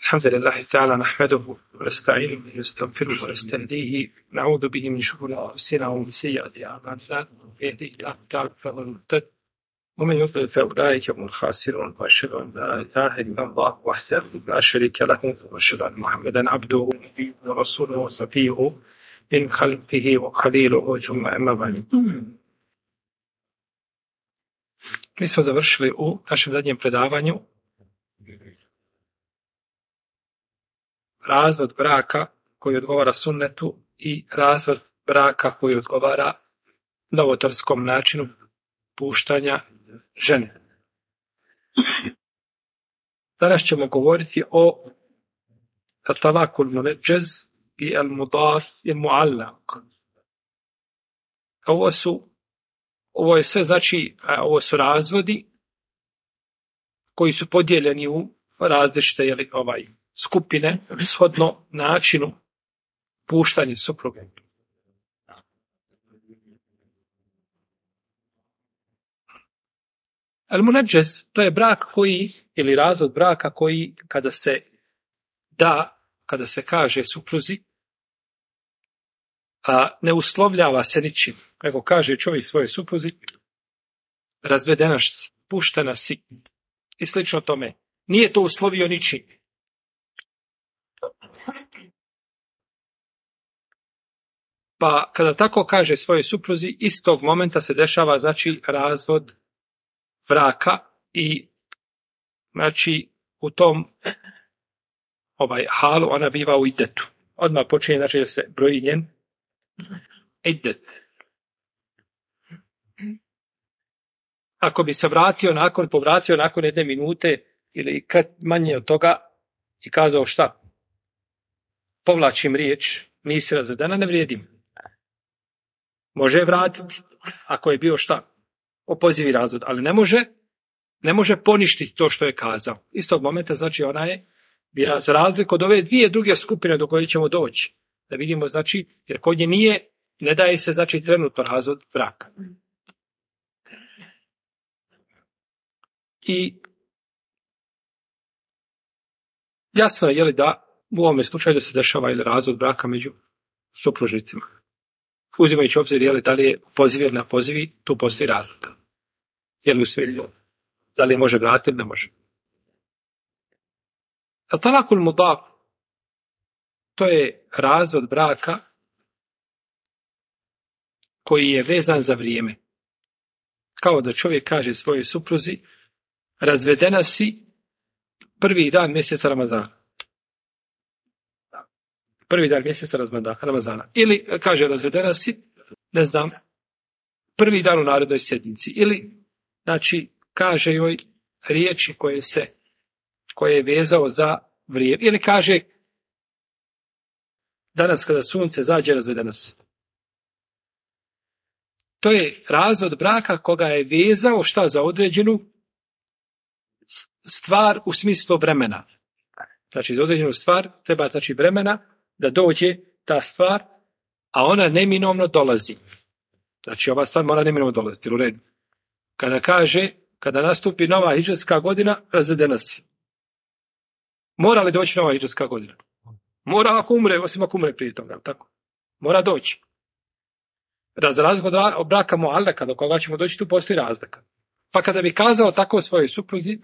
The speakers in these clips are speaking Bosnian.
الحمد لله تعالى نحمده ونستعينه ونستغفره ونستهديه نعوذ به من شرور أنفسنا ومن سيئات أعمالنا من يهده الله تعالى فهو المهتد ومن يضلل فأولئك هم الخاسرون وأشهد أن لا إله إلا الله وحده لا شريك له وأشهد أن محمدا عبده ونبيه ورسوله وصفيه من خلقه وخليله ثم أما بعد. Mi smo završili u našem zadnjem predavanju razvod braka koji odgovara sunnetu i razvod braka koji odgovara novotarskom načinu puštanja žene. Danas ćemo govoriti o talakul munadžez i al mudaf i muallaq. Ovo je sve, znači, ovo su razvodi koji su podijeljeni u različite skupine shodno načinu puštanja supruge. Al-munadžez, to je brak koji, ili razvod braka koji kada se kaže supruzi, ne uslovljava se ničim. Nego kaže čovjek svoje supruzi, razvedena, puštena si i slično tome. Nije to uslovio ničim. Pa kada tako kaže svoje supruzi, istog momenta se dešava, znači, razvod braka i, znači, u tom halu ona biva u idetu. Odmah počinje, znači, da se broji njen idet. Ako bi se povratio nakon 1 minute ili manje od toga i kazao šta? Povlačim riječ, nisi razvedena, ne vrijedim. Može vratiti ako je bio šta? Opozivi razvod, ali ne može poništiti to što je kazao. Istog momenta, znači, ona je bila za razliku od ove dvije druge skupine do koje ćemo doći. Da vidimo, znači, jer kod nje ne daje se, znači, trenutno razvod braka. I jasno je, da u ovome slučaju da se dešava ili razvod braka među supružnicima. Uzimajući obzir, da li je poziv ili na pozivi, tu postoji razlika. Da li može vratiti ili ne može. Talakul mudaf, to je razvod braka koji je vezan za vrijeme. Kao da čovjek kaže svojoj supruzi, razvedena si prvi dan mjeseca Ramazana. Prvi dan mjeseca Ramazana. Ili kaže razvedena si, ne znam, prvi dan u narednoj sjednici. Ili, znači, kaže joj riječi koje je vezao za vrijeme. Ili kaže danas kada sunce zađe, razvedena si. To je razvod braka koga je vezao šta za određenu stvar u smislu vremena. Znači, za određenu stvar treba, znači, vremena da dođe ta stvar, a ona neminovno dolazi. Znači, ova stvar mora neminovno dolaziti, u redu. Kada kaže, kada nastupi nova hidžretska godina, razvedena si. Mora li doći nova hidžretska godina? Mora ako umre, osim ako umre prije toga, tako? Mora doći. Za razliku od braka muallaka, do koga ćemo doći, tu postoji razlika. Pa kada bi kazao tako svojoj supruzi,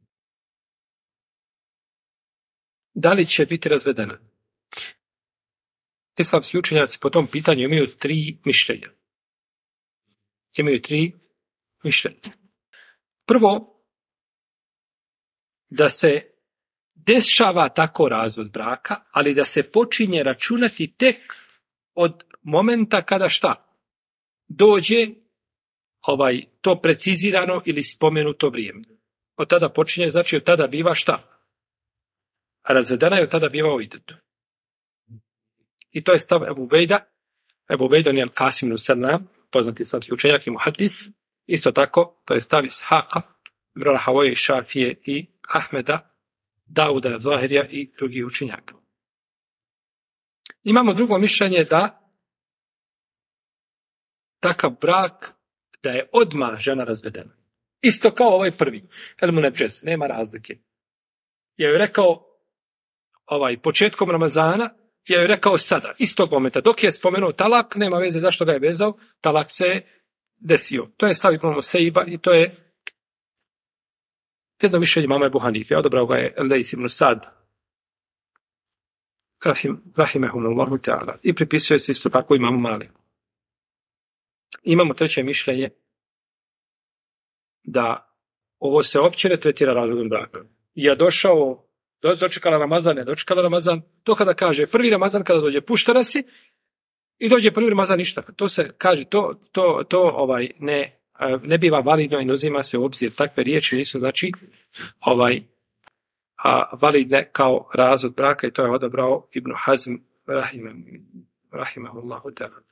da li će biti razvedena? Islamski učenjaci po tom pitanju imaju 3 mišljenja. Prvo, da se dešava tako razvod braka, ali da se počinje računati tek od momenta kada šta? Dođe to precizirano ili spomenuto vrijeme. Od tada počinje, znači od tada biva šta? Razvedena je, od tada biva u idetu. I to je stav Ebu Ubejda. Ebu Ubejda je Al-Qasim ibn Sallam, poznati islamski učenjak i muhadis. Isto tako, to je stav Ishaqa, Ibn Rahavoje, Šafije i Ahmeda, Dauda, Zahirija i drugih učenjaka. Imamo drugo mišljenje da takav brak, da je odmah žena razvedena. Isto kao ovaj prvi. El munadžez, nema razlike. Je rekao, početkom Ramazana, ja joj rekao sada, istog momenta, dok je spomenuo talak, nema veze zašto ga je vezao, talak se je desio. To je stav Ibn Musejba i to je znam mišljenje imama Ebu Hanife, odabrao ga je Lejs ibn Sad, rahimehumullahu ta'ala, i pripisuje se isto tako imamu Maliku. Imamo treće mišljenje da ovo se uopće ne tretira razvodom braka. Ja došao, dočekala Ramazan, ne dočekala Ramazan, to kada kaže prvi Ramazan kada dođe puštena si i dođe prvi Ramazan ništa. To se kaže, ne biva validno i ne uzima se u obzir. Takve riječi nisu znači validne kao razvod braka i to je odabrao Ibn Hazm rahimahullahu ta'ala.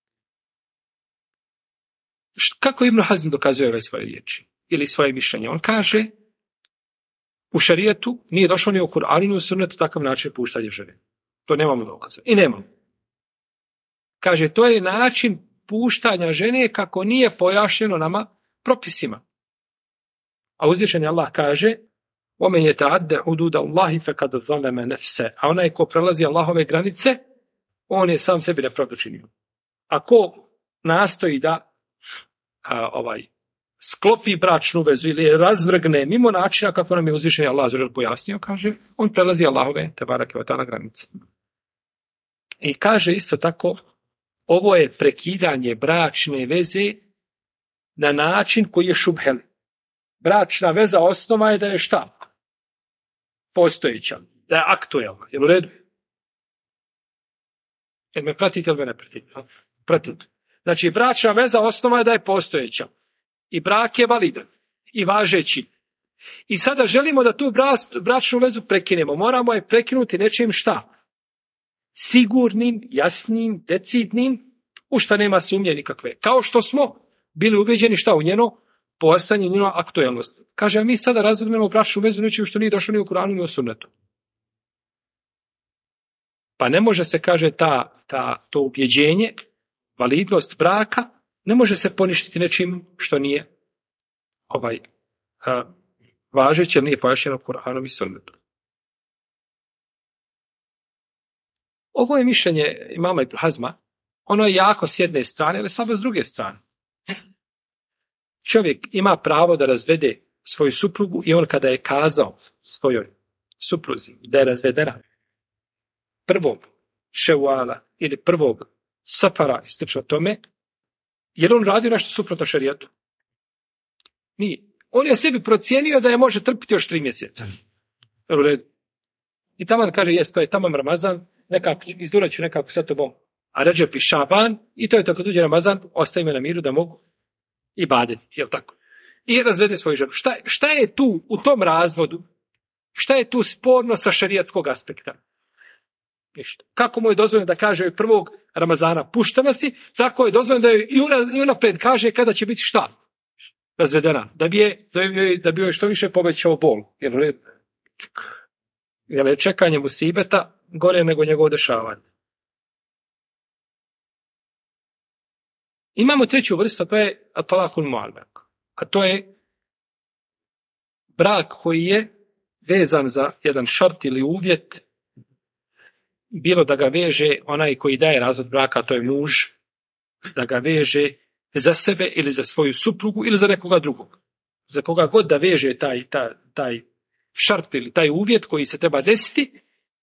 Kako Ibn Hazm dokazuje ove svoje riječi ili svoje mišljenje? On kaže u šarijetu nije došlo ni u Kur'anu ni u sunnetu takav način puštanja žene. To nemamo dokaza. I nemamo. Kaže, to je način puštanja žene kako nije pojašnjeno nama propisima. A uzvišeni Allah kaže وَمَنْ يَتَعَدَّ حُدُودَ اللَّهِ فَقَدْ ظَلَمَ نَفْسَهُ. A onaj ko prelazi Allahove granice, on je sam sebi nepravdu činio. A ko nastoji da sklopi bračnu vezu ili razvrgne mimo načina kako nam je uzvišeni Allah pojasnio, kaže, on prelazi Allahove tebarake ve taala granice. I kaže isto tako, ovo je prekidanje bračne veze na način koji je šubhel. Bračna veza osnova je da je šta? Postojeća, da je aktuelna. Jel u redu? Jel me pratite ili me ne pratite? Pratite. Znači, bračna veza osnova je da je postojeća. I brak je validan. I važeći. I sada želimo da tu bračnu vezu prekinemo. Moramo je prekinuti nečim šta? Sigurnim, jasnim, decidnim, u šta nema sumnje nikakve. Kao što smo bili ubeđeni šta u njeno postojanje, njeno aktuelnost. Kaže, a mi sada razvodnemo bračnu vezu nečim što nije došlo ni u Kur'anu ni u sunnetu. Pa ne može se, kaže, to ubjeđenje, validnost braka, ne može se poništiti nečim što nije važeće, nije pojašnjeno Kur'anom i sunnetom. Ovo je mišljenje imama Ibn Hazma, ono je jako s jedne strane, ali slabo s druge strane. Čovjek ima pravo da razvede svoju suprugu i on kada je kazao svojoj supruzi da je razvedena prvog ševala ili prvog safara i slično tome, jer on radio nešto suprotno šerijatu? Nije. On je sebi procijenio da je može trpiti još 3 mjeseca. I taman kaže, to je taman Ramazan, nekako, izdurat ću nekako sa tobom, a Redžep i Šaban, i to je to kad uđe Ramazan, ostaje me na miru da mogu i badeti, jel tako? I razvede svoju ženu. Šta je tu u tom razvodu? Šta je tu sporno sa šerijatskog aspekta? Ništa. Kako mu je dozvoljeno da kaže prvog Ramazana puštena si, tako je dozvoljeno da joj i unaprijed kaže kada će biti šta? Razvedena. Da bi joj što više povećao bol. Jer je čekanje musibeta gore nego njegovo dešavanje. Imamo treću vrstu, to je talakul mu'allaq. A to je brak koji je vezan za jedan šart ili uvjet, bilo da ga veže onaj koji daje razvod braka, to je muž, da ga veže za sebe ili za svoju suprugu ili za nekoga drugog. Za koga god da veže taj šart ili taj uvjet koji se treba desiti,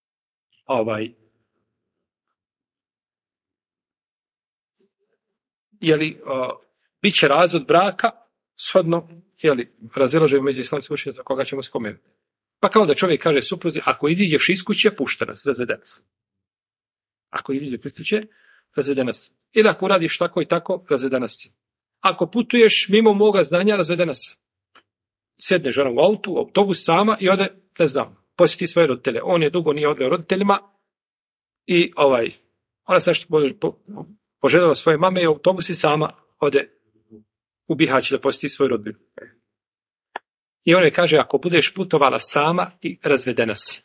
bit će razvod braka shodno, razilaženje među islamskim učenjacima koga ćemo spomenuti. Pa kao da čovjek kaže supruzi, ako iziđeš iz kuće, pušta nas, razvede nas. Ako iziđeš iz kuće, razvede nas. Ili ako radiš tako i tako, razvede nas. Ako putuješ mimo moga znanja, razvede nas. Sjedne žena u autobus sama i ode, ne znam, posjeti svoje roditelje. On je dugo nije odveo roditeljima i ona se nešto poželjela svoje mame i u autobusi sama ode u Bihać da posjeti svoju rodbinu. I on je kaže, ako budeš putovala sama, ti razvedena si.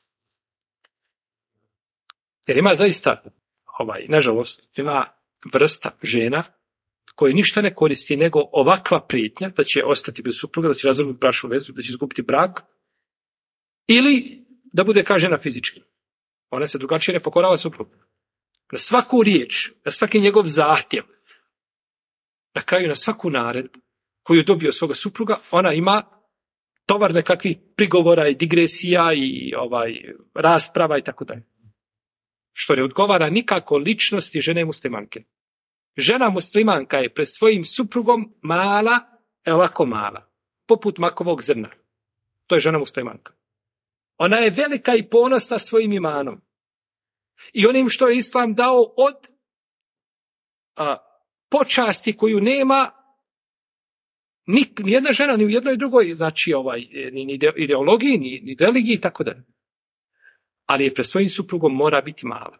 Jer ima zaista, nažalost, ima vrsta žena koje ništa ne koristi nego ovakva prijetnja da će ostati bez supruga, da će razvrgnuti bračnu vezu, da će izgubiti brak, ili da bude kažnjena fizički. Ona se drugačije ne pokorava suprugu. Na svaku riječ, na svaki njegov zahtjev, na kraju na svaku naredbu koju dobije od svoga supruga, ona ima tovar nekakvih prigovora i digresija i rasprava i tako dalje. Što ne odgovara nikako ličnosti žene muslimanke. Žena muslimanka je pred svojim suprugom mala, ovako mala, poput makovog zrna. To je žena muslimanka. Ona je velika i ponosna svojim imanom. I onim što je Islam dao od počasti koju nema nijedna žena, ni u jednoj drugoj, znači ni ideologiji, ni religiji i tako dalje. Ali je pred svojim suprugom mora biti mala.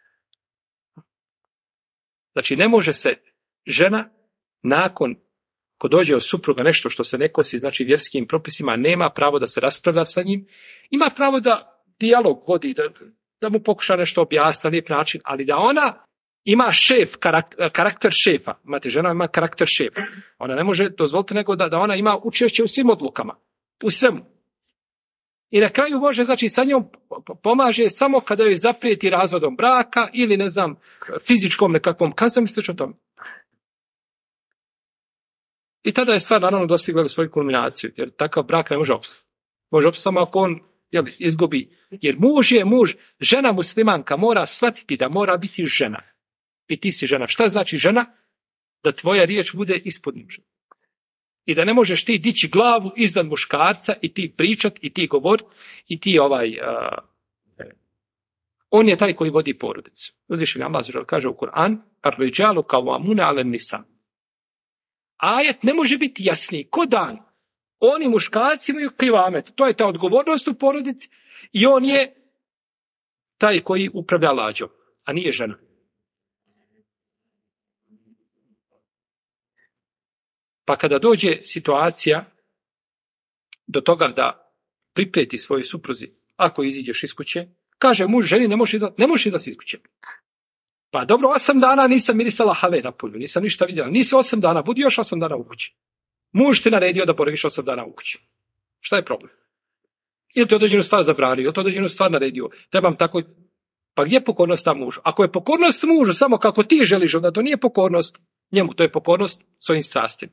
Znači ne može se žena nakon ko dođe od supruga nešto što se ne kosi, znači vjerskim propisima, nema pravo da se raspravlja sa njim, ima pravo da dijalog vodi, da mu pokuša nešto objasniti na lijep način, ali da ona ima karakter šefa. Imate, žena ima karakter šefa. Ona ne može dozvoliti nego da ona ima učešće u svim odlukama, u svemu. I na kraju može, znači, sa njom pomaže samo kada joj zaprijeti razvodom braka ili, ne znam, fizičkom nekakvom kaznom i slično tome. I tada je stvar naravno dostigla svoju kulminaciju, jer takav brak ne može opstati. Može opstati samo ako on izgubi. Jer muž je muž, žena muslimanka mora shvatiti da mora biti žena. I ti si žena. Šta znači žena? Da tvoja riječ bude ispod muža. I da ne možeš ti dići glavu iznad muškarca i ti pričat i ti govor i ti on je taj koji vodi porodicu. Uzvišeni Allah kaže u Kur'an: Ar-riđalu qawwamuna 'ala an-nisa. Ajet ne može biti jasniji. Ko dan? Oni muškarci imaju kivamet. To je ta odgovornost u porodici i on je taj koji upravlja lađom, a nije žena. Pa kada dođe situacija do toga da priprijeti svojoj supruzi, ako iziđeš iz kuće, kaže muž ženi ne možeš izlaziti iz kuće. Pa dobro, 8 dana nisam mirisala have na polju, nisam ništa vidjela. Nisi 8 dana, budi još 8 dana u kući. Muž ti naredio da boraviš 8 dana u kući. Šta je problem? Ili te određenu stvar zabranio, ili te određenu stvar naredio. Trebam tako. Pa gdje je pokornost ta mužu? Ako je pokornost mužu samo kako ti želiš, onda to nije pokornost njemu, to je pokornost svojim strastima.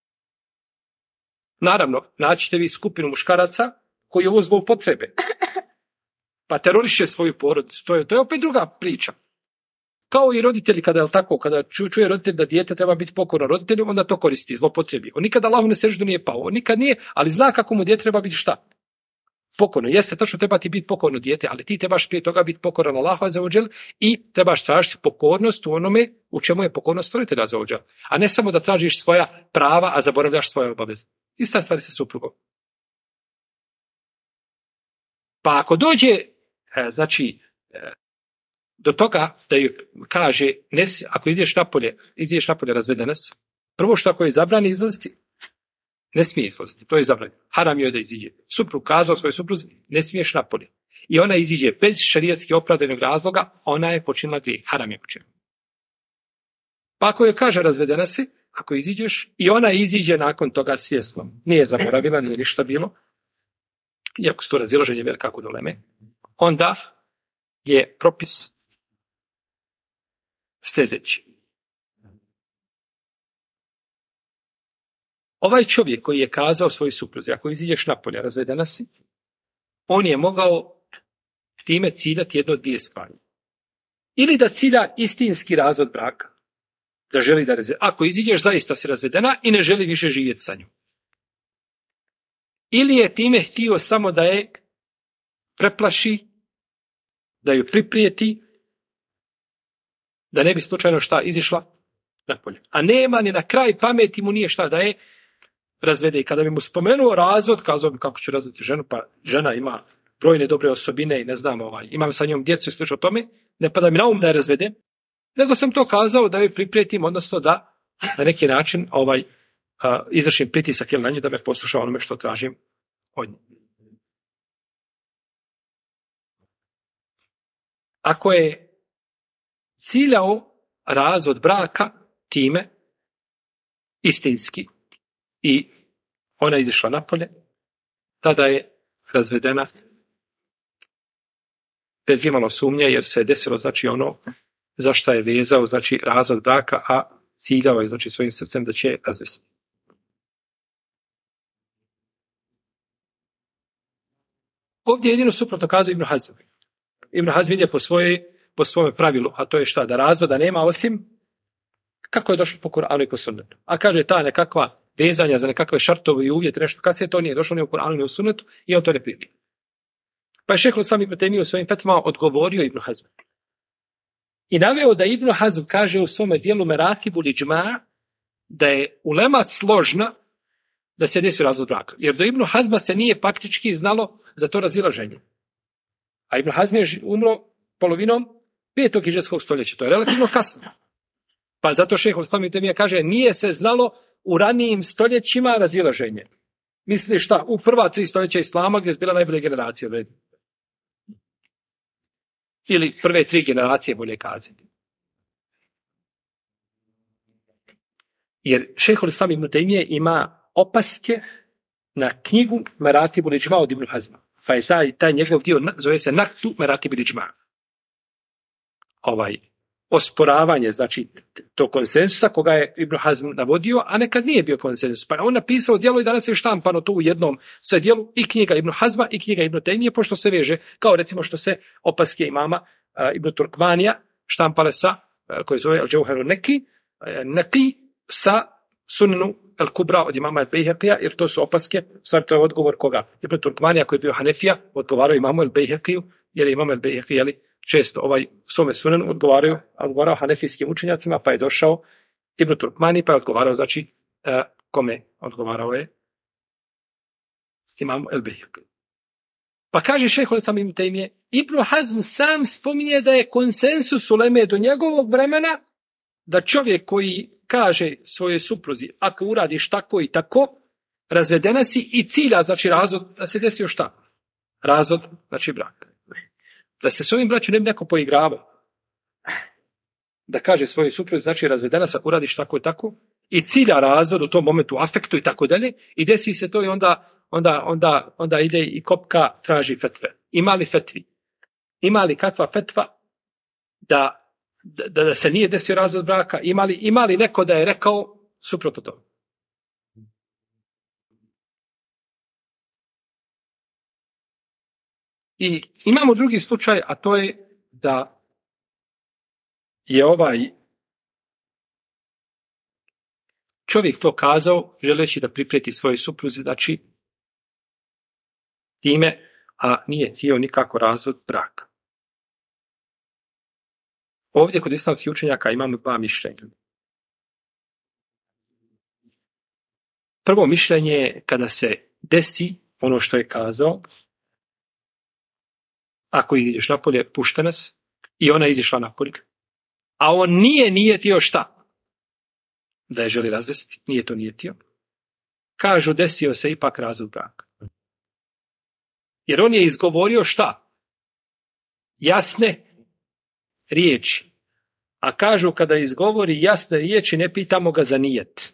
Naravno, naćete vi skupinu muškaraca koji ovo zloupotrebe. Pa teroriše svoju porodicu. To je opet druga priča. Kao i roditelji kada čuje roditelj da dijete treba biti pokorno roditelju, onda to koristi, zlopotrebi. On nikada Allahu na seždu nije pao, on nikad nije, ali zna kako mu dijete treba biti šta? Pokorno. Jeste točno, treba ti biti pokorno dijete, ali ti trebaš prije toga biti pokoran Allahu azza wa džel i trebaš tražiti pokornost u onome u čemu je pokornost stvoritelja azza wa džel. A ne samo da tražiš svoja prava, a zaboravljaš svoje obaveze. Ista stvar sa suprugom. Pa ako dođe, do toga da ju kaže, ako ideš napolje razvedena si, prvo što ako je zabrani izlaziti, ne smije izlaziti, to je zabranjeno. Haram joj da iziđe. Suprug kazao svojoj supruzi, ne smiješ napolje. I ona iziđe bez šarijatski opravdanog razloga, ona je počinila grijeh, haram je počinila. Pa ako joj kaže razvedena si, ako iziđeš, i ona iziđe nakon toga svjesno, nije zaboravila, nije ništa bilo, iako su to razilaženje velika kod uleme, onda je propis sljedeći. Ovaj čovjek koji je kazao svoj supruzi, ako iziđeš napolje, razvedena si, on je mogao time ciljati jedno od dvije stvari. Ili da cilja istinski razvod braka, da želi da ako iziđeš zaista si razvedena i ne želi više živjeti sa njom. Ili je time htio samo da je preplaši, da ju priprijeti, da ne bi slučajno šta izišla napolje. A nema ni na kraj pameti mu nije šta da je razvede. I kada bi mu spomenuo razvod, kazao bi kako ću razvoditi ženu, pa žena ima brojne dobre osobine i ne znam, imam sa njom djecu i slično tome, ne pada mi na um da je razvede, nego sam to kazao da joj priprijetim, odnosno da na neki način izvršim pritisak na nju da me posluša onome što tražim od nje. Ako je ciljao razvod braka time istinski i ona izišla napolje, tada je razvedena bez imalo sumnje, jer se je desilo, znači, ono za šta je vezao, znači, razvod braka, a ciljao je, znači, svojim srcem da će razvesti. Ovdje jedino suprotno kazao Ibn Hazm. Ibn Hazm ide po svojem pravilu, a to je šta? Da razvoda nema osim kako je došlo po Kur'anu i po sunnetu. A kaže ta nekakva vezanja za nekakve šartove i uvjete, nešto kasnije, to nije došlo ni u Kur'anu ni u sunnetu i on to ne priča. Pa je Šejh Islam Ibn Tejmija u svojim fetvama odgovorio Ibn Hazm. I naveo da Ibn Hazm kaže u svome dijelu Meratibul Iđma da je ulema složna da se desi razvod braka. Jer do Ibn Hazma se nije faktički znalo za to razilaženje. A Ibn Hazm je umro polovinom 5. hidžretskog stoljeća. To je relativno kasno. Pa zato Šejh Islam Ibn Tejmija kaže nije se znalo u ranijim stoljećima razilaženje. Misli šta? U prva 3 stoljeća Islama gdje je bila najbolja generacija. Ili prve 3 generacije, bolje kazati. Jer Šejh Islam Ibn Tejmija ima opaske na knjigu Meratibul Iđma od Ibn Hazma. Pa je taj njegov dio zove se Naktu Meratibul Iđma. Osporavanje, znači, to konsensusa koga je Ibn Hazm navodio, a nekad nije bio konsensus. Pa on napisao djelo i danas je štampano to u jednom sve djelu i knjiga Ibn Hazma i knjiga Ibn Tejmije, pošto se veže, kao recimo što se opaske imama Ibn Turkmanija štampale sa, koji zove Al-Džauheru Neki, sa Sunanu Al-Kubra od imama Al-Bejhaqija, jer to su opaske, sad to je odgovor koga? Ibn Turkmanija koji je bio Hanefija, odgovarao imamu Al-Bejhaqiju, jer je imam Al-Bejhaqi, često svome sunanu odgovarao hanefijskim učenjacima, pa je došao Ibn Turkmani, pa je odgovarao, znači, kome odgovarao je imam Al-Bejhaqi. Pa kaže Šejh Islam Ibn Tejmije, Ibn Hazm sam spominje da je konsensus uleme do njegovog vremena, da čovjek koji kaže svojoj supruzi, ako uradiš tako i tako, razvedena si i cilja, znači razvod, da se desio šta? Razvod, znači brak. Da se s ovim braćom ne bi neko poigravao. Da kaže svojoj supruzi, znači razvedena si, ako uradiš tako i tako, i cilja razvod u tom momentu, afektu i tako dalje, i desi se to i onda ide i kopka traži fetve. Ima li fetvi? Ima li kakva fetva da se nije desio razvod braka? Ima li neko da je rekao suprotno to? I imamo drugi slučaj, a to je da je čovjek to kazao želeći da priprijeti svoje supruzi, znači time, a nije htio nikako razvod braka. Ovdje kod islamskih učenjaka imamo 2 mišljenja. Prvo mišljenje je kada se desi ono što je kazao, ako ideš napolje, pušta nas, i ona izišla napolje. A on nije htio šta? Da je želi razvesti, nije to htio. Kažu, desio se ipak razvod braka. Jer on je izgovorio šta? Jasne riječi. A kažu, kada izgovori jasne riječi, ne pitamo ga za nijet.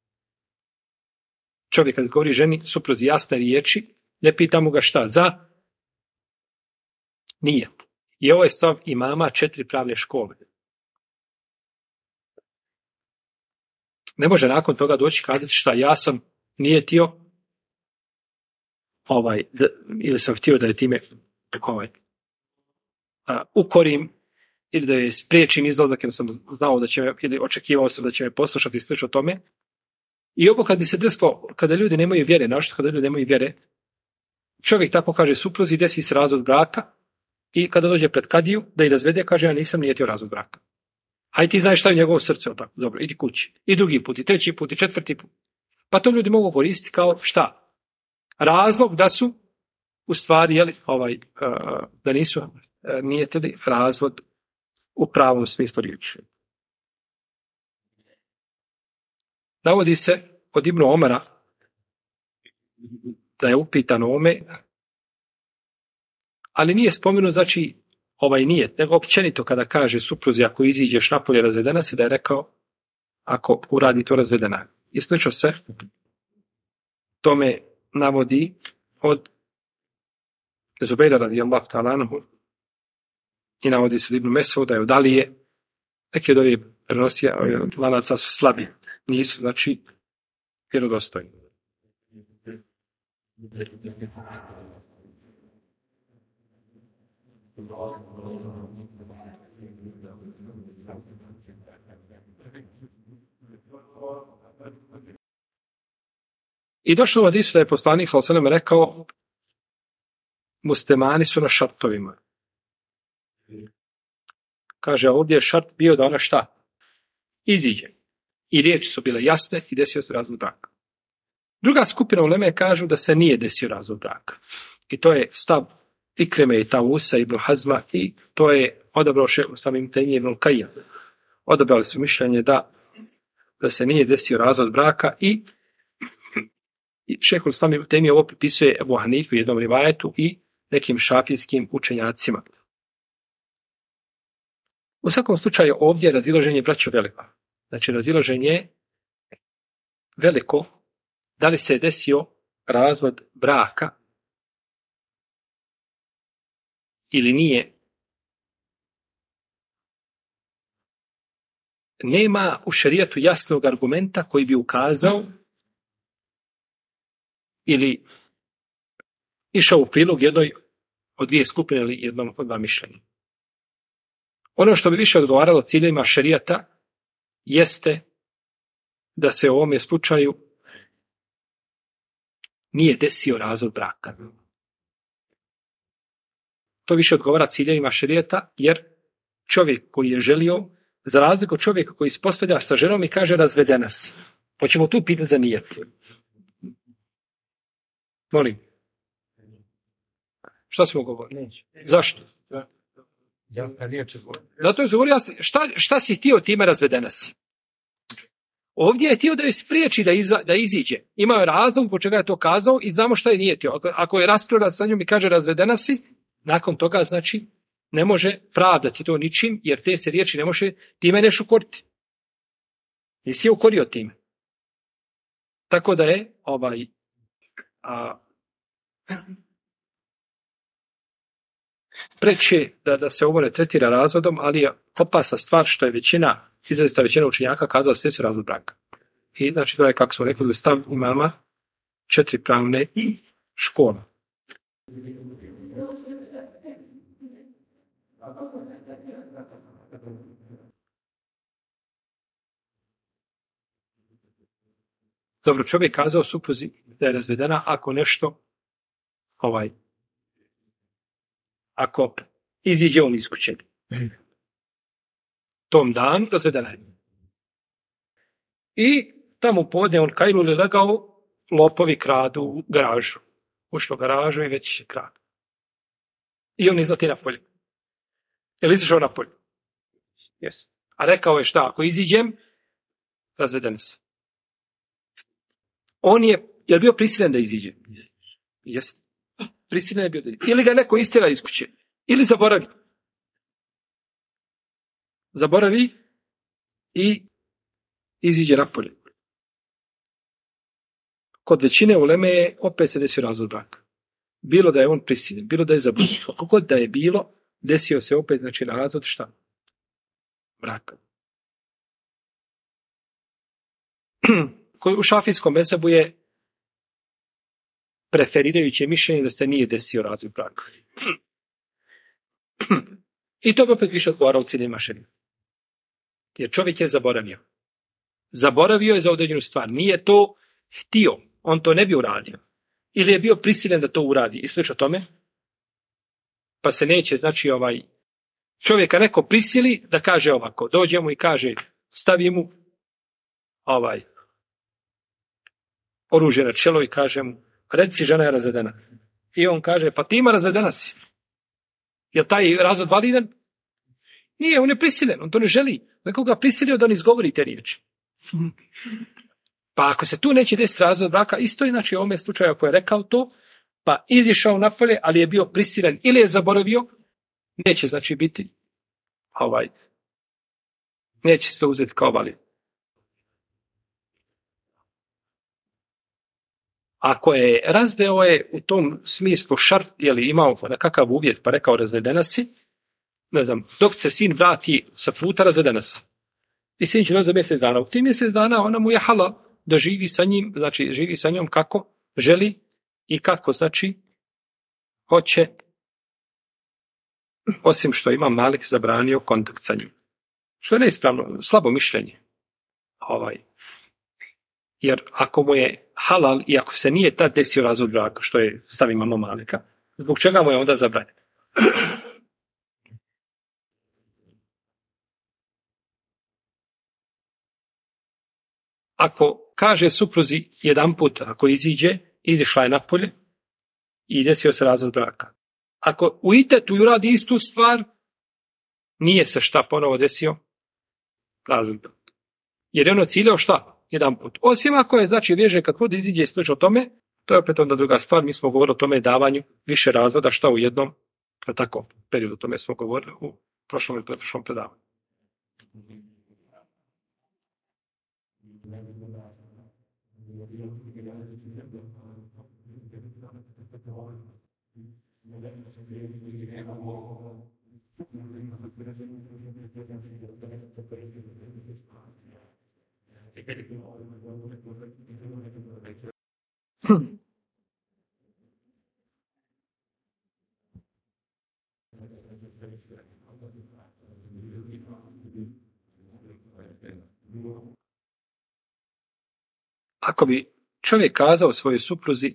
Čovjek kad izgovori ženi, supruzi jasne riječi, ne pitamo ga šta? Za nijet. I ovo je stav imama 4 pravne škole. Ne može nakon toga doći kazati šta ja sam nijetio ili sam htio da je time ukorim ili da je spriječim izlazak jer sam znao da će me, ili očekivao sam da će me poslušati i slično tome. I ovo kad bi se desilo, kada ljudi nemaju vjere, našto kada ljudi nemaju vjere, čovjek tako kaže supruzi, desi se razvod braka i kada dođe pred kadiju da i razvede, kaže ja nisam nijetio razvod braka. Aj ti znaš šta je u njegovom srcu, tako, dobro, idi kući. I drugi put, i treći put, i četvrti put. Pa to ljudi mogu koristiti kao šta? Razlog da su u stvari, da nisu nijetili razvod u pravom smislu riječi. Navodi se od Ibn Omara da je upitan ome, ali nije spomenuo, znači, nijet, nego općenito kada kaže supruzi ako iziđeš napolje razvedena si, da je rekao ako uradi to razvedena. I slično se tome navodi od Zubejra radijallahu ta'ala anhu I navodi se Ibn Mesud da je od Alije. Neki od ovih prenosija lanaca su slabi. Nisu, znači, vjerodostojni. I došlo u hadisu da je poslanik sallallahu alejhi ve sellem rekao: muslimani su na šartovima. Kaže, ovdje je šart bio da ona šta? Iziđe. I riječi su bile jasne i desio se razvod braka. Druga skupina uleme kažu da se nije desio razvod braka. I to je stav Ikreme i Tausa ibn Hazma i to je odabrao šejh Samim Tejmije ibn Kajja. Odabrali su mišljenje da se nije desio razvod braka i šejh Samim Tejmije ovo pripisuje Ebu Hanifu u jednom rivajetu i nekim šafijskim učenjacima. U svakom slučaju ovdje je razilaženje braćo veliko. Znači razilaženje je veliko da li se je desio razvod braka ili nije. Nema u šerijatu jasnog argumenta koji bi ukazao ili išao u prilog jednoj od dvije skupine ili jednom od dva mišljenja. Ono što bi više odgovaralo ciljevima šerijata jeste da se u ovome slučaju nije desio razvod braka. To više odgovara ciljevima šerijata, jer čovjek koji je želio, za razliku od čovjeka koji ispostavlja sa ženom i kaže razvedena si. Hoćemo tu pitati za nijet. Molim. Šta smo govorili? Zašto? Zato je govorio, šta si htio time razvedena si? Ovdje je htio da je spriječi da iziđe. Imao je razlog po čega je to kazao i znamo šta je nije htio. Ako je raspravljao sa njom i kaže razvedena si, nakon toga znači ne može pravdati to ničim, jer te se riječi ne može time neš ukoriti. Nisi je ukorio time. Tako da je preče da se ovo ne tretira razvodom, ali je opasna stvar što je izrazita većina učenjaka kazala da se desio razvod braka. I znači to je, kako smo rekli, stav imama 4 pravne škole. Dobro, čovjek kazao supruzi da je razvedena ako nešto ako iziđe on iz kuće. Tom dan razvedena je. I tamo podne on kajlu li legao, lopovi kradu u garažu. Ušlo u garažu i već kradu. I on izlati na polje. Je li izašao na polje? Yes. A rekao je šta, ako iziđem, razveden se. On je bio prisiljen da iziđe? Jeste. Prisiljen je bio da iziđe. Ili ga neko istjera iz kuće. Ili zaboravi. Zaboravi i iziđe napolje. Kod većine uleme opet se desio razvod braka. Bilo da je on prisiljen, bilo da je zaboravio. Kako god da je bilo, desio se opet, znači razvod šta? Braka. U šafijskom mezhebu je preferirajuće mišljenje da se nije desio razvod braka. I to bi opet više odgovaralo ciljevima šerijata. Jer čovjek je zaboravio. Zaboravio je za određenu stvar. Nije to htio. On to ne bi uradio. Ili je bio prisiljen da to uradi. I slično tome. Pa se neće, znači čovjeka neko prisili da kaže ovako. Dođe mu i kaže, stavi mu oružje na čelo i kaže mu, reci žena je razvedena. I on kaže, pa ti ima razvedena si. Je taj razvod validan? Nije, on je prisiljen, on to ne želi. Nekoga prisilio da on izgovori te riječi. Pa ako se tu neće desiti razvod braka, isto je znači u ovome slučaju ako je rekao to, pa izišao napolje, ali je bio prisiljen ili je zaboravio, neće znači biti neće se to uzeti kao validan. Ako je razveo je u tom smislu šart, je li imao nekakav uvjet pa rekao razvedena si, ne znam, dok se sin vrati sa puta, razvedena se. I sin će za mjesec dana. U tim mjesec dana ona mu je halal da živi sa njim, znači živi sa njom kako želi i kako, znači, hoće, osim što ima Malik zabranio kontakt sa njim. Što je neispravno, slabo mišljenje. Jer ako mu je halal i ako se nije tad desio razvod braka, što je stav imama Malika, zbog čega mu je onda zabranjeno? Ako kaže supruzi jedan put, ako izišla je napolje i desio se razvod braka. Ako u itetu uradi istu stvar, nije se šta ponovo desio razvod braka. Jer je ono ciljao šta? Jedan put. Osim ako je, znači, veže kad god iziđe i slično tome, to je opet onda druga stvar. Mi smo govorili o tome davanju više razvoda, šta u jednom, tako, periodu, o tome smo govorili u prošlom i pretprošlom predavanju. Ako bi čovjek kazao svojoj supruzi,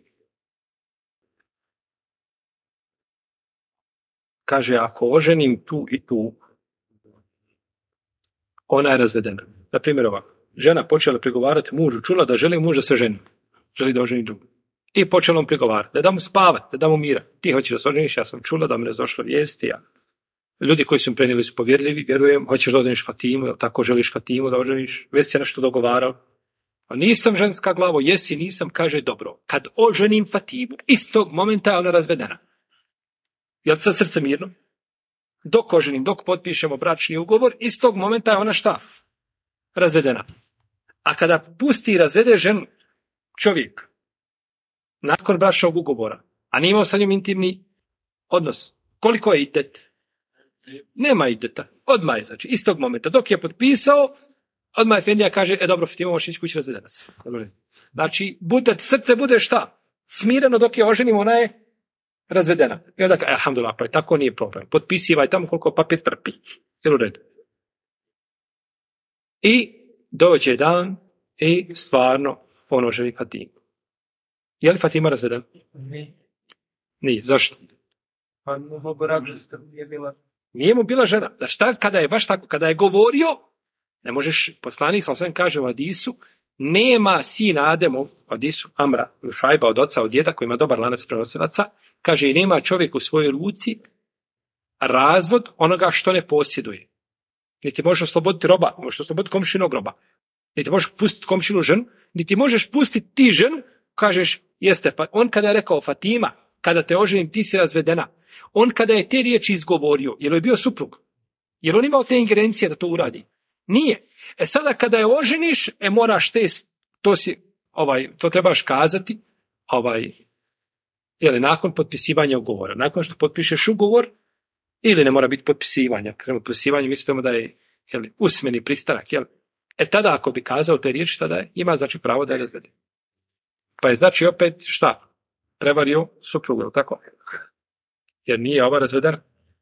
kaže, ako oženim tu i tu, ona je razvedena. Na primjer ovako, žena počela pregovarati mužu, čula da želi muža se ženi, želi da oženi drugu. I počela mu pregovarati, da da mu spavati, da da mu mira. Ti hoćeš da se oženiš, ja sam čula da mi ne došlo vijesti, ljudi koji su prenijeli su povjerljivi, vjerujem, hoćeš da oženiš Fatimu, tako želiš Fatimu da oženiš, već se nešto dogovarao. A nisam ženska glavo, jesi, nisam, kaže, dobro. Kad oženim Fatimu, istog momenta je ona razvedena. Je li sad srce mirno? Dok oženim, dok potpišemo bračni ugovor, istog momenta je ona šta? Razvedena. A kada pusti i razvede ženu čovjek nakon bračnog ugovora, a nije imao sa njom intimni odnos, koliko je idet? Nema ideta. Odmah je, znači, istog momenta. Dok je potpisao, odmah Efendija kaže, dobro, Fatima, možeš ići kući, razvedena se. Znači, srce bude šta? Smireno dok je oženim, ona je razvedena. I onda kaže, alhamdulillah, pa je tako, nije problem. Potpisivaj tamo koliko papir trpi. Jel u redu? I dođe dan i stvarno ono želi Fatimu. Je li Fatima razvedena? Nije. Zašto? Pa nije mu bila žena. Da šta, kada je baš tako, kada je govorio, ne možeš, poslanik sam kaže u hadisu, nema sina Ademov, hadisu Amra, Šajba od oca, od djeda, koji ima dobar lanac prenosilaca, kaže i nema čovjek u svojoj ruci razvod onoga što ne posjeduje. Niti možeš osloboditi roba, možeš osloboditi komšinog roba. Niti možeš pustiti komšinu ženu, niti možeš pustiti ti ženu, kažeš, jeste, pa on kada je rekao Fatima, kada te oženim, ti si razvedena. On kada je te riječi izgovorio, je li bio suprug? Je li on imao te ingerencije da to uradi? Nije. Sada kada je oženiš, moraš to trebaš kazati, nakon potpisivanja ugovora. Nakon što potpišeš ugovor, ili ne mora biti potpisivanja. Kada potpisivanje mislimo da je usmeni pristanak. Tada ako bi kazao te riječi, tada ima znači pravo da je razvede. Pa je znači opet šta? Prevario suprugu, tako? Jer nije ova razvedena.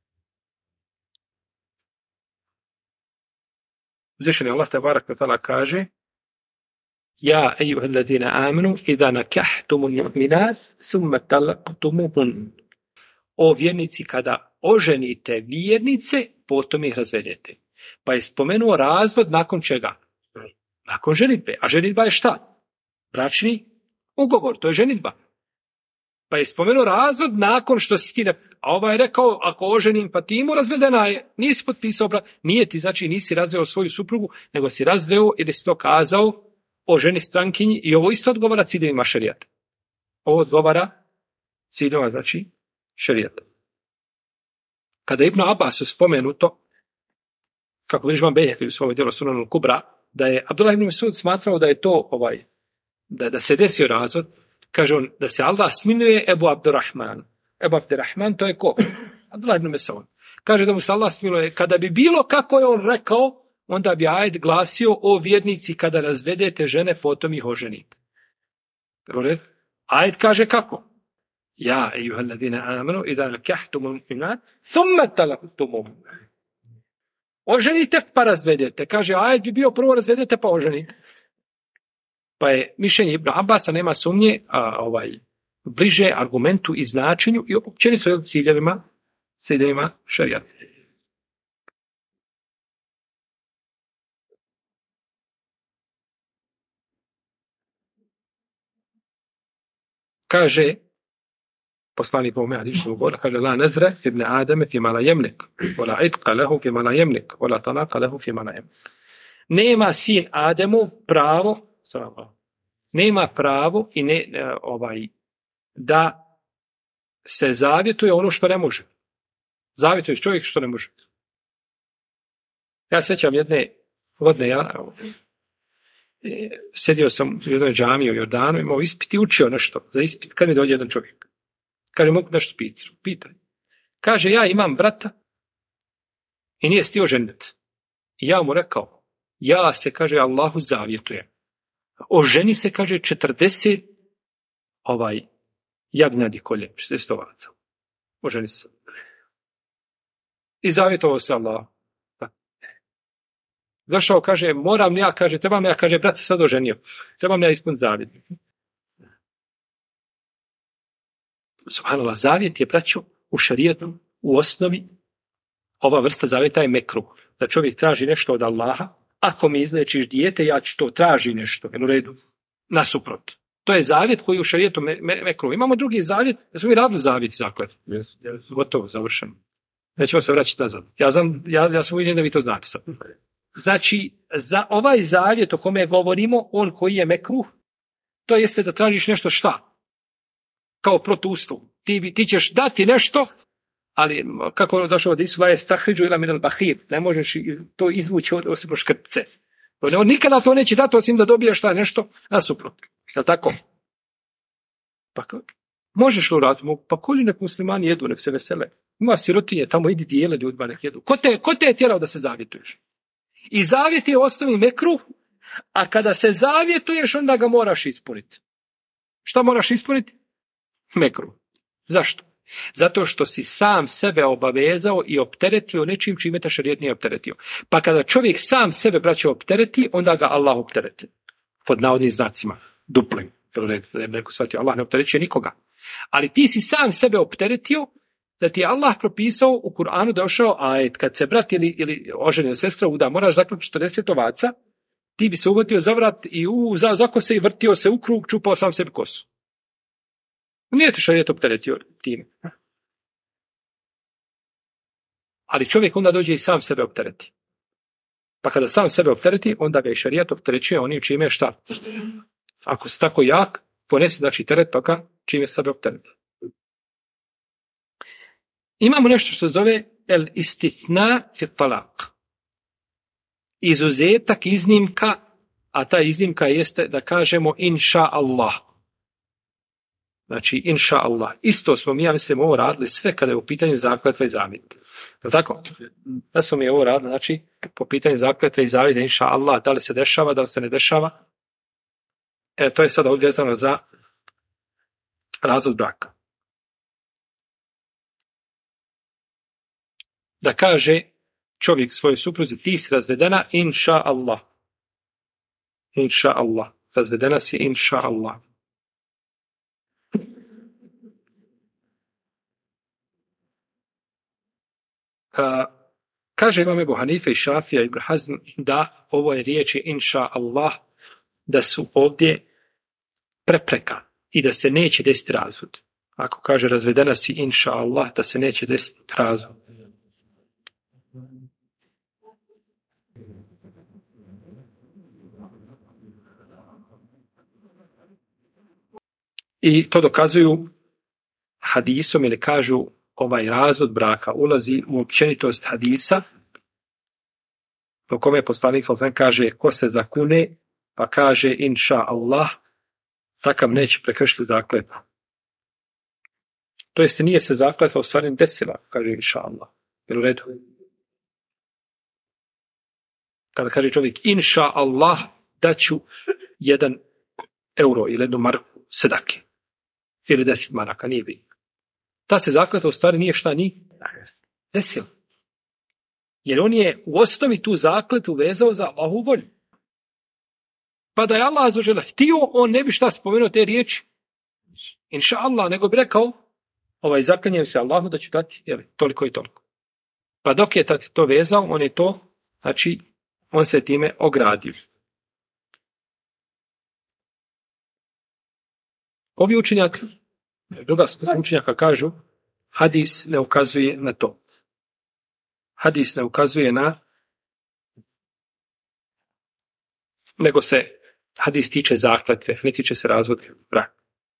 Uzvišeni Allah tebarak ve taala kaže: Ja ejuhellazina amanu idha nakahtumul mu'minat thumma talaqtumuhun. O vjernici, kada oženite vjernice, potom ih razvedete. Pa je spomenuo razvod nakon čega? Nakon ženitbe. A ženitba je šta? Bračni ugovor, to je ženitba. Pa je spomenuo razvod nakon što si ti a ovaj je rekao, ako oženim Fatimu, razvedena je, nisi potpisao brak. Nije ti, znači nisi razveo svoju suprugu, nego si razveo ili si to kazao o ženi strankinji i ovo isto odgovara ciljevima šerijata. Ovo odgovara ciljeva, znači, šerijata. Kada je Ibn Abbas spomenuto, kako vidiš Bejheqi u svojom djelu Sunanul Kubra, da je Abdullah ibn Mas'ud smatrao da je to da se desio razvod, kaže on, da se Allah smiluje Ebu Abdurrahman. Ebu Abdurrahman, to je ko? Abdullah ibn Mas'ud. Kaže da mu se Allah smiluje, kada bi bilo kako je on rekao, onda bi ajet glasio: o vjernici, kada razvedete žene, potom ih oženite. Ajet kaže kako? Ja, ejuhalladine amanu, idha nakahtumul mu'minat, thumma talaqtumum. Oženite pa razvedete. Kaže, ajet bi bio prvo razvedete pa oženite. Pa je mišljenje Ibn Abasa, nema sumnje, bliže argumentu i značenju i općenito ciljevima šerijata. Kaže poslanik Muhammed hadisu govora, kaže: la nazra ibn Adame fi ma la yamlik, wala itqa lahu fi ma la yamlik, wala talaqa lahu fi ma la yamlik. Nema sin Ademu pravo, nema pravo i da se zavjetuje ono što ne može. Zavjetuje čovjek što ne može. Ja sjećam jedne godine, sjedio sam u jednoj džamiji u Jordanu, imao ispit i učio nešto za ispit, kad mi dođe jedan čovjek. Kaže, mogu nešto pitaj. Kaže, ja imam brata i nije stio ženiti. I ja mu rekao, ja se, kaže, Allahu zavjetujem. Oženi se, kaže, 40 jagnjadi kolje, 60 ovaca. Oženi se. I zavjetovao se Allah. Došao, kaže, moram ja, kaže, trebam ja, kaže, brat se sad oženio. Trebam ja ispuniti zavjet. Subhanallah, zavjet je, braćo, u šarijetu, u osnovi, ova vrsta zavjeta je mekruh. Da čovjek traži nešto od Allaha, ako mi izlečiš dijete, ja ću to traži nešto, u redu, nasuprot. To je zavjet koji u šarijetu mekruh. Imamo drugi zavjet, da smo mi radili zavjet i zaklet. Gotovo, završeno. Nećemo se vraćati nazad. Ja sam uvijek da vi to znate sad. Znači, za ovaj zavjet o kome govorimo, on koji je mekruh, to jeste da tražiš nešto šta? Kao protuuslugu. Ti ćeš dati nešto, ali kako došlo da Isu je stahriđu ila minal bahir, ne možeš to izvući osim škrtce. On nikada to neće dati osim da dobiješ šta nešto nasuprot. Je li tako? Pa možeš li uraditi? Pa koji nek muslimani jedu, nek se vesele. Ima sirotinje, tamo idi dijele ljudima nek jedu. Ko te je tjerao da se zavjetuješ? I zavjet je u osnovi mekruh, a kada se zavjetuješ, onda ga moraš ispuniti. Šta moraš ispuniti? Mekruh. Zašto? Zato što si sam sebe obavezao i opteretio nečim čime te šarijet nije opteretio. Pa kada čovjek sam sebe, braćo, optereti, onda ga Allah optereti. Pod navodnim znacima. Duplim. Neko shvatio, Allah ne opterećuje nikoga. Ali ti si sam sebe opteretio da ti je Allah propisao u Kur'anu došao, a kad se brat ili oženjena sestra uda, moraš zaključiti 40 ovaca, ti bi se uvotio za vrat i zakose i vrtio se u krug, čupao sam sebi kosu. Nije te šarijet opteretio time. Ali čovjek onda dođe i sam sebe optereti. Pa kada sam sebe optereti, onda ga i šarijet opterećuje onim čime je šta. Ako si tako jak, ponesi znači teret toga čime sebe optereti. Imamo nešto što se zove el istithna fi talaq. Izuzetak, iznimka, a ta iznimka jeste da kažemo inša Allah. Znači, inša Allah. Isto smo mi, ja mislim, ovo radili sve kada je u pitanju zakletva i zavjeta. Je li tako? Da smo mi ovo radili, znači, po pitanju zakletva i zavjeta, inša Allah, da li se dešava, da li se ne dešava. To je sada odvezano za razvod braka. Da kaže čovjek svojoj supruzi, ti si razvedena, inša Allah. Inša Allah. Razvedena si, inša Allah. Kaže imam Ebu Hanife i Šafija i Ibn Hazm da ovo je riječi inša Allah, da su ovdje prepreka i da se neće desiti razvod. Ako kaže razvedena si inša Allah, da se neće desiti razvod. I to dokazuju hadisom ili kažu ovaj razvod braka ulazi u općenitost hadisa po kome poslanik sallallahu kaže ko se zakune pa kaže inša Allah, takav neće prekršiti zakletvu. To jest nije se zakletva u stvari desila, kaže inša Allah. Jel u redu? Kada kaže čovjek, inša Allah, daću 1 euro ili 1 marku sedake. Ili 10 maraka, nije bitno. Ta se zakletva u stvari nije šta njih desila. Jer on je u osnovi tu zakletvu vezao za Allahu volju. Pa da je Allah azzawajal htio, on ne bi šta spomenuo te riječi. Inša Allah, nego bi rekao, zaklanjam se Allahu da ću dati toliko i toliko. Pa dok je to vezao, on je to, znači, on se time ogradio. Ovi učenjaka, druga skupina učenjaka kažu, hadis ne ukazuje na to. Hadis ne ukazuje na, nego se hadis tiče zakletve, ne tiče se razvoda braka.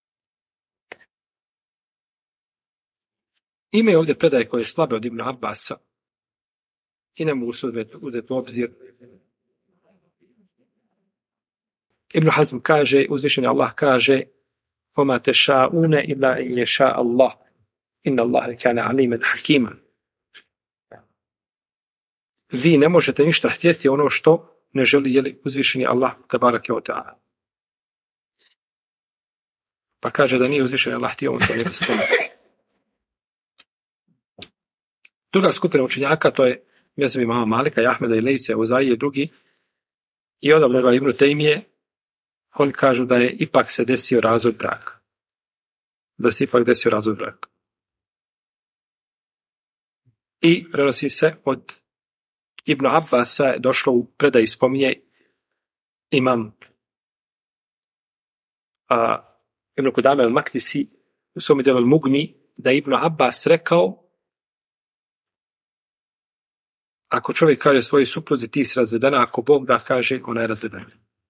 Ima ovdje predaje koje je slabe od Ibn Abbasa i ne mogu uzeti u obzir. Ibn Hazm kaže, uzvišeni Allah kaže, وَمَا تَشَاءُونَ إِلَّا إِنْ يَشَاءَ اللَّهُ إِنَّ اللَّهَ كَانَ عَلِيمًا حَكِيمًا. Vi ne možete ništa htjeti ono što ne želi uzvišeni Allah tebareke ve taala. Pa kaže da nije uzvišeni Allah htio, on to ne bi spomenuo. Druga skupina učenjaka, to je mezheb imama Malika i Ahmeda i Lejse, Uzaije i drugi, i odabno Ibn Tejmije, oni kažu da je ipak se desio razvod braka. Da se ipak desio razvod braka. I prenosi se od Ibn Abbasa, je došlo u predaji, spominje imam Ibn Kudame al-Maktisi u svom djelu al-Mugni, da je Ibn Abbas rekao, ako čovjek kaže svojoj supruzi ti si razvedena, ako Bog da kaže ona je razvedena.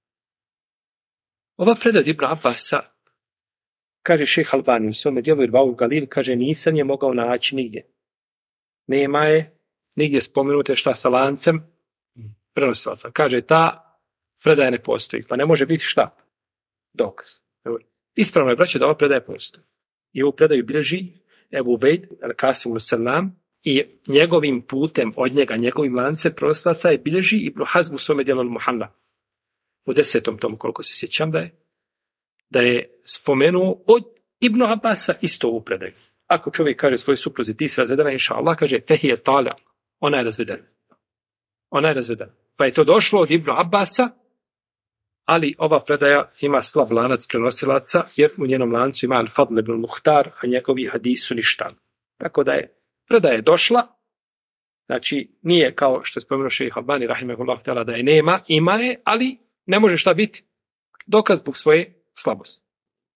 Ova predaj Ibn Abbasa, kaže šejh Albani u svome djelu Irvaul Galil, kaže nisam je mogao naći nigdje. Nema je nigdje spomenute šta sa lancem prenosilaca. Kaže ta predaja ne postoji, pa ne može biti šta? Dokaz. Ispravno je, braće, da ova predaja postoji. I ovu predaju bilježi Ebu Ubejd al-Kasim al-Salam i njegovim putem od njega, njegovim lancem prenosilaca je bilježi Ibn Hazm u svome djelu al-Muhalla. U 10. tomu, koliko se sjećam da je spomenuo od Ibn Abbasa isto ovu predaju. Ako čovjek kaže svoj supruzi ti si razvedena, inša Allah, kaže fehije tala, ona je razvedena. Ona je razvedena. Pa je to došlo od Ibn Abbasa, ali ova predaja ima slab lanac prenosilaca, jer u njenom lancu ima Al-Fadl ibn Muhtar, a njegovi hadisu ništa. Tako da je predaja došla, znači nije kao što je spomenuo šejh Albani rahimehullah ta'ala da je nema, ima je, ali ne može šta biti dokaz zbog svoje slabosti.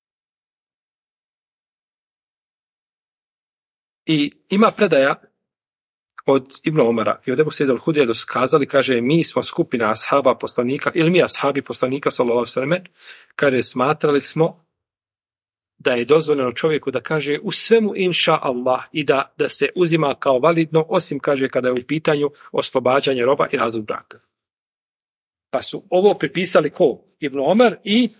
I ima predaja od Ibn Omara i od Ebu Sejda al-Hudrije da su kazali, kaže, mi smo skupina ashaba poslanika, ili mi ashabi poslanika, sallallahu alejhi ve selleme, kaže, smatrali smo da je dozvoljeno čovjeku da kaže u svemu inša Allah i da se uzima kao validno, osim, kaže, kada je u pitanju oslobađanje roba i razvod braka. Pa su ovo pripisali ko? Ibn Omar i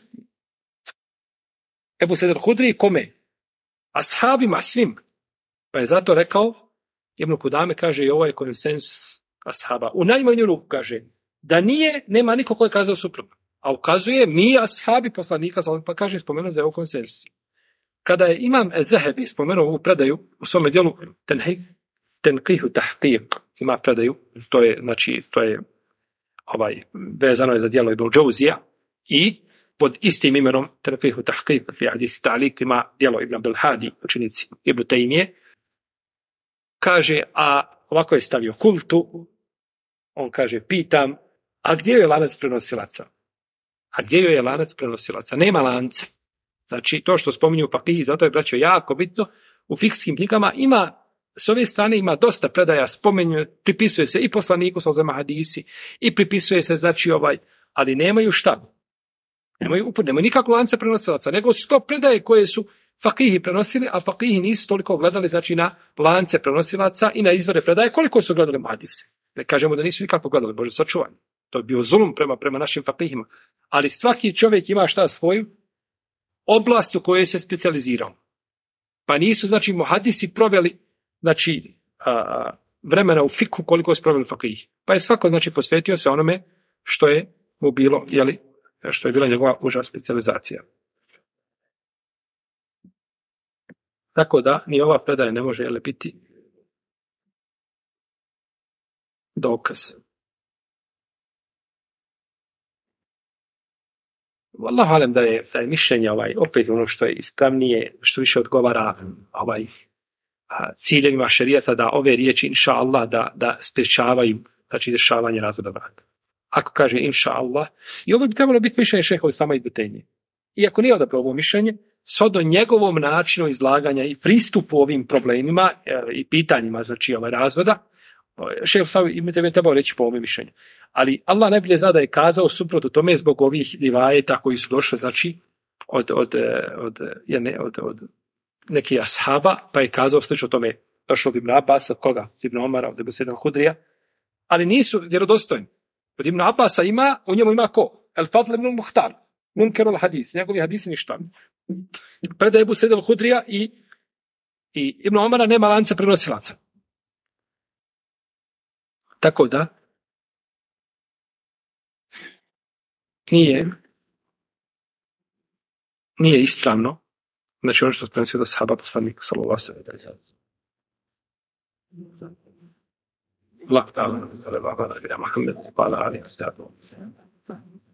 Ebu Sejda al-Hudrije kome? Ashabima svim. Pa je zato rekao, Ibn Kudame kaže i ovo je konsensus ashaba. U najmanju ruku kaže da nije, nema niko ko je kazao suprotno. A ukazuje mi ashabi poslanika, pa kaže spomenuo za ovo konsensus. Kada je imam Zahebi spomenuo ovu predaju u svome djelu Tenqihu Tahqiq, ima predaju, to je vezano je za djelo Ibn Džauzija i pod istim imenom Tenqihu Tahqiq fi hadis ta'liq ima djelo Ibn Abdul Hadi, učenici Ibn Tejmije. Kaže, a ovako je stavio kultu, on kaže, pitam, a gdje je lanac prenosilaca? A gdje je lanac prenosilaca? Nema lanca. Znači, to što spominju papihi, zato je, braćo, jako bitno, u fikskim knjigama ima, s ove strane ima dosta predaja, pripisuje se i poslaniku sallallahu hadisi, i pripisuje se, znači, ali nemaju šta? Nemaju nikakvog lanca prenosilaca, nego su to predaje koje su fakihi prenosili, a fakihi nisu toliko gledali, znači, na lance prenosilaca i na izvore predaje. Koliko su gledali hadise? Ne kažemo da nisu nikako gledali, Bože sačuvaj. To je bio zulum prema našim fakihima. Ali svaki čovjek ima šta svoju oblast u kojoj se specijalizirao. Pa nisu, znači, muhadisi proveli, znači, vremena u fiku koliko su proveli fakih. Pa je svako znači posvetio se onome što je mu bilo, što je bila njegova uža specijalizacija. Tako da ni ova predaja ne može biti dokaz. Wallahu alem da je mišljenje opet ono što je ispravnije, što više odgovara ciljevima šerijata, da ove riječi inša Allah da sprečavaju znači dešavanje razvoda braka. Ako kaže inša Allah, i ovo bi trebalo biti mišljenje šeha Islama ibn Tejmije. Iako nije odabrao ovo mišljenje, shodno njegovom načinu izlaganja i pristupu ovim problemima i pitanjima znači razvoda, šeha Islama ibn Tejmije trebao reći po ovom mišljenju. Ali Allah najbolje zna da je kazao suprotno tome zbog ovih rivajeta koji su došli znači od neki ashaba, pa je kazao slično tome, došlo od Ibn Abasa, od koga? Ibn Omara, od Ebu Sejda Hudrija, ali nisu vjerodostojni. Od Ibn Abasa u njemu ima ko? El Fadl ibn Muhtar, Munkerul hadis, njegovi hadisi ništa. Predaje Ebu Sejda Hudrija i Ibn Omara nema lanca prenosilaca. Tako da nije ispravno, znači ono što se prenosio do sahaba poslanika sallallahu alejhi ve sellem. Allah ta'ala, Muhammed,